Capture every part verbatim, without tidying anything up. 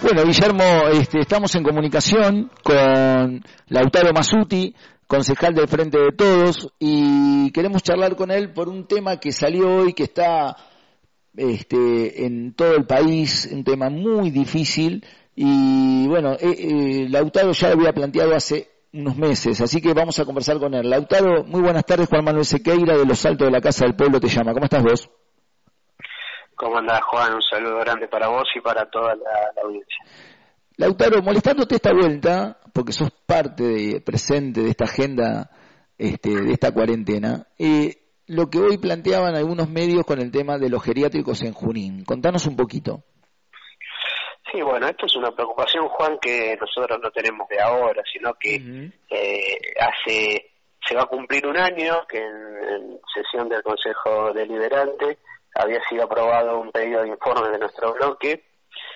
Bueno, Guillermo, este, estamos en comunicación con Lautaro Masuti, concejal del Frente de Todos, y queremos charlar con él por un tema que salió hoy, que está este, en todo el país, un tema muy difícil, y bueno, eh, eh, Lautaro ya lo había planteado hace unos meses, así que vamos a conversar con él. Lautaro, muy buenas tardes, Juan Manuel Sequeira de Los Altos de la Casa del Pueblo te llama. ¿Cómo estás vos? ¿Cómo andás, Juan? Un saludo grande para vos y para toda la, la audiencia. Lautaro, molestándote esta vuelta, porque sos parte de, presente de esta agenda, este, de esta cuarentena, eh, lo que hoy planteaban algunos medios con el tema de los geriátricos en Junín. Contanos un poquito. Sí, bueno, esto es una preocupación, Juan, que nosotros no tenemos de ahora, sino que uh-huh. eh, hace se va a cumplir un año que en, en sesión del Consejo Deliberante había sido aprobado un pedido de informe de nuestro bloque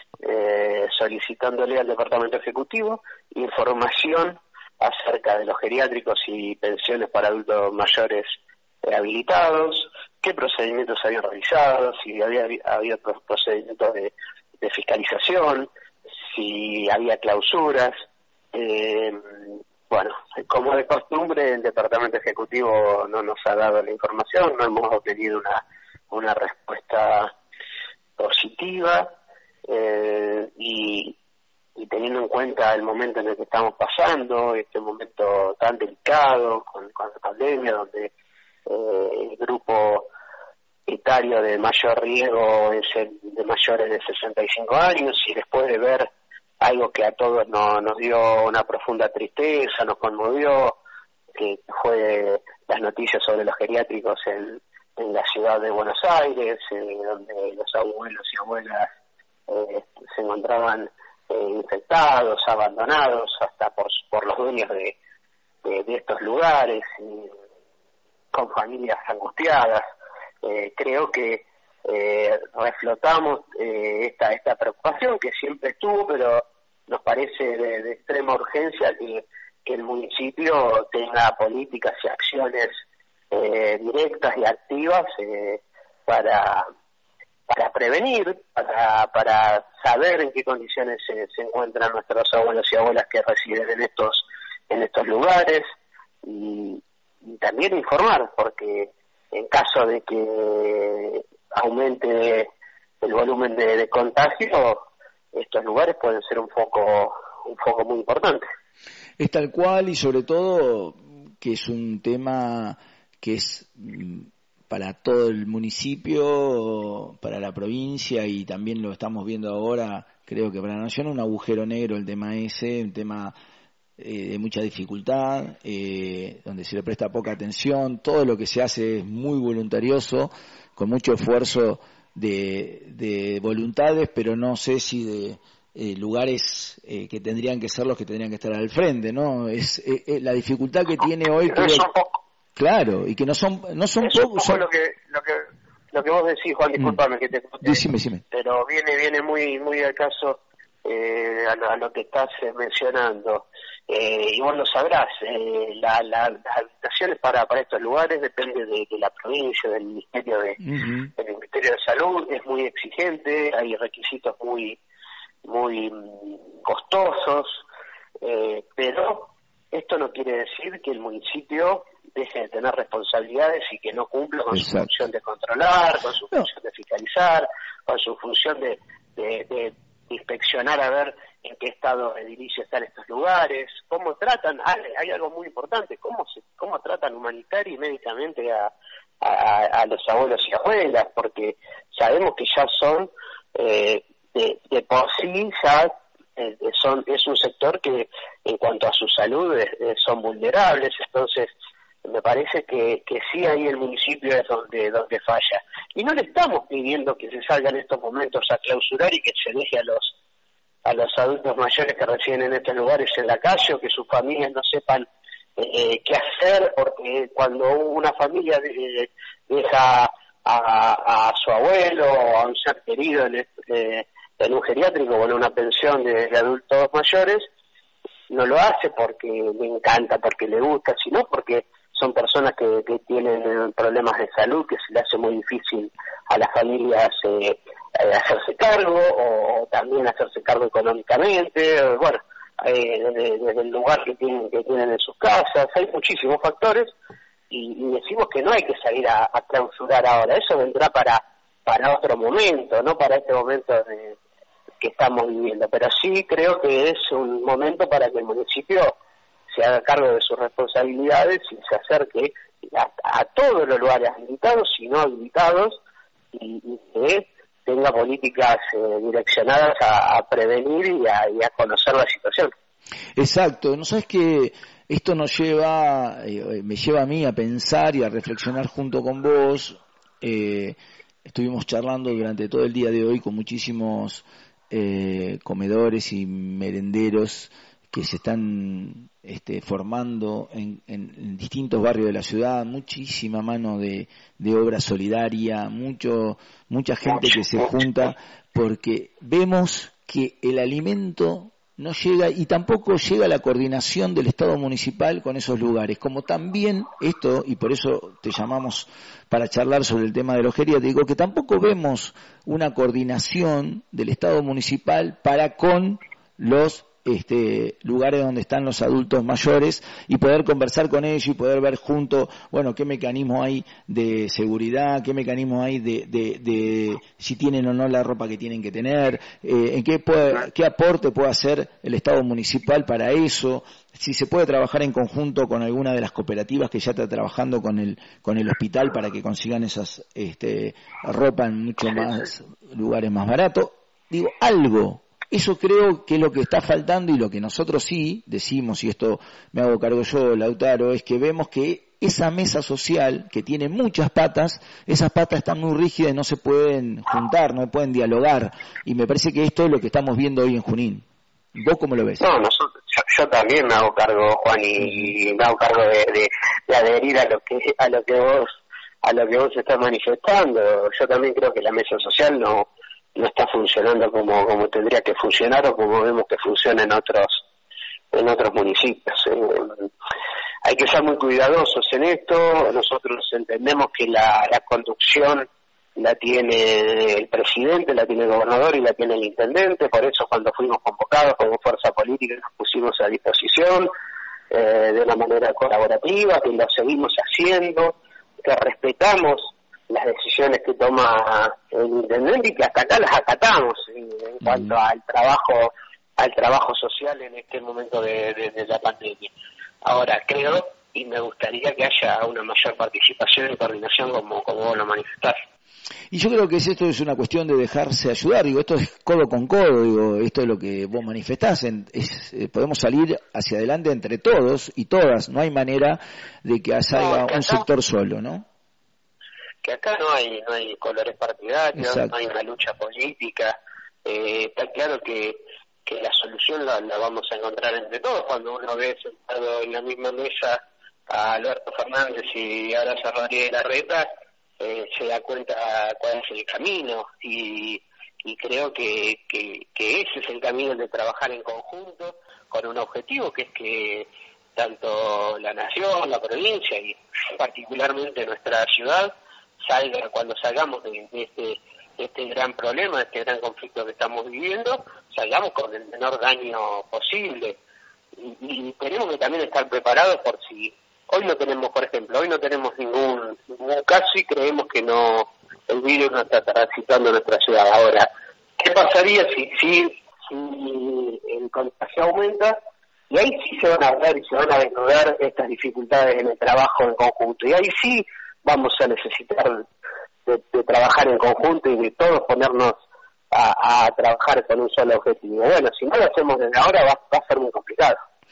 eh, solicitándole al Departamento Ejecutivo información acerca de los geriátricos y pensiones para adultos mayores eh, habilitados, qué procedimientos habían realizado, si había habido procedimientos de, de fiscalización, si había clausuras. Eh, bueno, como de costumbre, el Departamento Ejecutivo no nos ha dado la información, no hemos obtenido una una respuesta positiva eh, y, y teniendo en cuenta el momento en el que estamos pasando, este momento tan delicado con, con la pandemia, donde eh, el grupo etario de mayor riesgo es el de mayores de sesenta y cinco años, y después de ver algo que a todos no, nos dio una profunda tristeza, nos conmovió, que fue las noticias sobre los geriátricos en en la ciudad de Buenos Aires, eh, donde los abuelos y abuelas eh, se encontraban eh, infectados, abandonados, hasta por, por los dueños de, de, de estos lugares, y con familias angustiadas. Eh, creo que eh, reflotamos eh, esta, esta preocupación que siempre estuvo, pero nos parece de, de extrema urgencia que, que el municipio tenga políticas y acciones Eh, directas y activas eh, para para prevenir, para para saber en qué condiciones se, se encuentran nuestros abuelos y abuelas que residen en estos en estos lugares, y, y también informar, porque en caso de que aumente el volumen de, de contagio, estos lugares pueden ser un foco un foco muy importante. Es tal cual, y sobre todo que es un tema que es para todo el municipio, para la provincia, y también lo estamos viendo ahora, creo que para la nación, un agujero negro el tema ese, un tema eh, de mucha dificultad, eh, donde se le presta poca atención, todo lo que se hace es muy voluntarioso, con mucho esfuerzo de, de voluntades, pero no sé si de eh, lugares eh, que tendrían que ser los que tendrían que estar al frente, ¿no? Es eh, eh, la dificultad que tiene hoy... Creo, claro, y que no son no son Eso pocos. Es un poco lo que lo que lo que vos decís, Juan, discúlpame mm. que te corte, decime, decime. Pero viene viene muy muy al caso eh, a, lo, a lo que estás eh, mencionando. Eh, y vos lo sabrás, eh, la, la, las habitaciones para para estos lugares depende de, de la provincia, del ministerio de uh-huh. del Ministerio de Salud, es muy exigente, hay requisitos muy muy costosos, eh, pero esto no quiere decir que el municipio deje de tener responsabilidades y que no cumpla con Exacto. su función de controlar, con su no. función de fiscalizar, con su función de, de, de inspeccionar a ver en qué estado edilicio están estos lugares, cómo tratan, hay, hay algo muy importante, cómo se, cómo tratan humanitaria y médicamente a, a, a los abuelos y abuelas, porque sabemos que ya son, eh, de, de por sí ya eh, son es un sector que en cuanto a su salud eh, son vulnerables, entonces me parece que, que sí ahí el municipio es donde donde falla. Y no le estamos pidiendo que se salga en estos momentos a clausurar y que se deje a los a los adultos mayores que residen en estos lugares en la calle, o que sus familias no sepan eh, qué hacer, porque cuando una familia de, deja a, a su abuelo o a un ser querido en, eh, en un geriátrico o en una pensión de, de adultos mayores, no lo hace porque le encanta, porque le gusta, sino porque son personas que, que tienen problemas de salud, que se le hace muy difícil a las familias eh, eh, hacerse cargo o también hacerse cargo económicamente, bueno, eh, desde, desde el lugar que tienen, que tienen en sus casas, hay muchísimos factores y, y decimos que no hay que salir a, a clausurar ahora, eso vendrá para, para otro momento, no para este momento de, que estamos viviendo, pero sí creo que es un momento para que el municipio se haga cargo de sus responsabilidades y se acerque a, a todos los lugares habilitados y no habilitados y, y que tenga políticas eh, direccionadas a, a prevenir y a, y a conocer la situación. Exacto, no sabes que esto nos lleva, eh, me lleva a mí a pensar y a reflexionar junto con vos. Eh, estuvimos charlando durante todo el día de hoy con muchísimos eh, comedores y merenderos que se están este, formando en, en, en distintos barrios de la ciudad, muchísima mano de, de obra solidaria, mucho mucha gente que se junta, porque vemos que el alimento no llega y tampoco llega la coordinación del Estado municipal con esos lugares, como también esto, y por eso te llamamos para charlar sobre el tema de la geriátrico, que tampoco vemos una coordinación del Estado municipal para con los este lugares donde están los adultos mayores y poder conversar con ellos y poder ver juntos, bueno, qué mecanismo hay de seguridad, qué mecanismo hay de, de, de si tienen o no la ropa que tienen que tener, eh, en qué puede, qué aporte puede hacer el Estado municipal para eso, si se puede trabajar en conjunto con alguna de las cooperativas que ya está trabajando con el con el hospital para que consigan esas este ropa en mucho más lugares más baratos. Digo, algo. Eso creo que es lo que está faltando y lo que nosotros sí decimos, y esto me hago cargo yo, Lautaro, es que vemos que esa mesa social, que tiene muchas patas, esas patas están muy rígidas y no se pueden juntar, no pueden dialogar, y me parece que esto es lo que estamos viendo hoy en Junín. ¿Vos cómo lo ves? No, nosotros, yo, yo también me hago cargo, Juan, y, y me hago cargo de, de, de adherir a lo que a lo que vos a lo que vos estás manifestando. Yo también creo que la mesa social no no está funcionando como como tendría que funcionar o como vemos que funciona en otros en otros municipios. Eh, hay que ser muy cuidadosos en esto. Nosotros entendemos que la, la conducción la tiene el presidente, la tiene el gobernador y la tiene el intendente. Por eso cuando fuimos convocados como fuerza política nos pusimos a disposición eh, de una manera colaborativa, que lo seguimos haciendo, que respetamos las decisiones que toma el intendente y que hasta acá las acatamos en, en cuanto mm. al trabajo al trabajo social en este momento de, de, de la pandemia. Ahora creo y me gustaría que haya una mayor participación y coordinación como, como vos lo manifestás. Y yo creo que esto es una cuestión de dejarse ayudar, digo, esto es codo con codo, digo, esto es lo que vos manifestás, en, es, eh, podemos salir hacia adelante entre todos y todas, no hay manera de que salga no, que un acá, sector solo, ¿no? Que acá no hay no hay colores partidarios, Exacto. no hay una lucha política, eh, está claro que, que la solución la, la vamos a encontrar entre todos. Cuando uno ve sentado en la misma mesa a Alberto Fernández y ahora a Rodríguez Larreta, eh, se da cuenta cuál es el camino y, y creo que, que, que ese es el camino de trabajar en conjunto con un objetivo que es que tanto la nación, la provincia y particularmente nuestra ciudad salga, cuando salgamos de, de este de este gran problema, de este gran conflicto que estamos viviendo, salgamos con el menor daño posible y, y tenemos que también estar preparados por si hoy no tenemos, por ejemplo, hoy no tenemos ningún, ningún caso y creemos que no el virus no está transitando nuestra ciudad. Ahora, ¿qué pasaría si, si, si el contagio aumenta? Y ahí sí se van a hablar y se van a desnudar estas dificultades en el trabajo en conjunto. Y ahí sí vamos a necesitar de, de trabajar en conjunto y de todos ponernos a, a trabajar con un solo objetivo. Bueno, si no lo hacemos desde ahora va, va a ser muy complicado.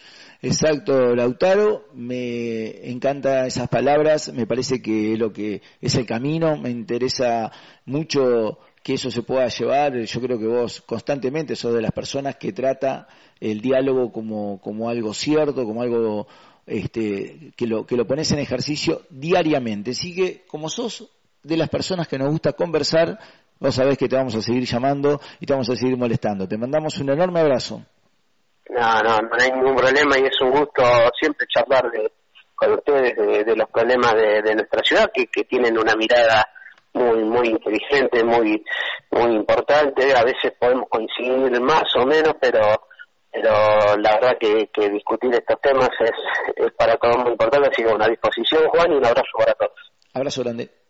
Exacto, Lautaro, me encanta esas palabras, me parece que lo que es el camino, me interesa mucho que eso se pueda llevar. Yo creo que vos constantemente sos de las personas que trata el diálogo como como algo cierto, como algo este que lo que lo pones en ejercicio diariamente. Así que como sos de las personas que nos gusta conversar, vos sabés que te vamos a seguir llamando y te vamos a seguir molestando. Te mandamos un enorme abrazo. No, no, no hay ningún problema y es un gusto siempre charlar de, con ustedes de, de los problemas de, de nuestra ciudad que, que tienen una mirada muy muy inteligente, muy muy importante. A veces podemos coincidir más o menos, pero pero la verdad que, que discutir estos temas es, es para todos muy importante. Así que una disposición, Juan, y un abrazo para todos. Abrazo grande.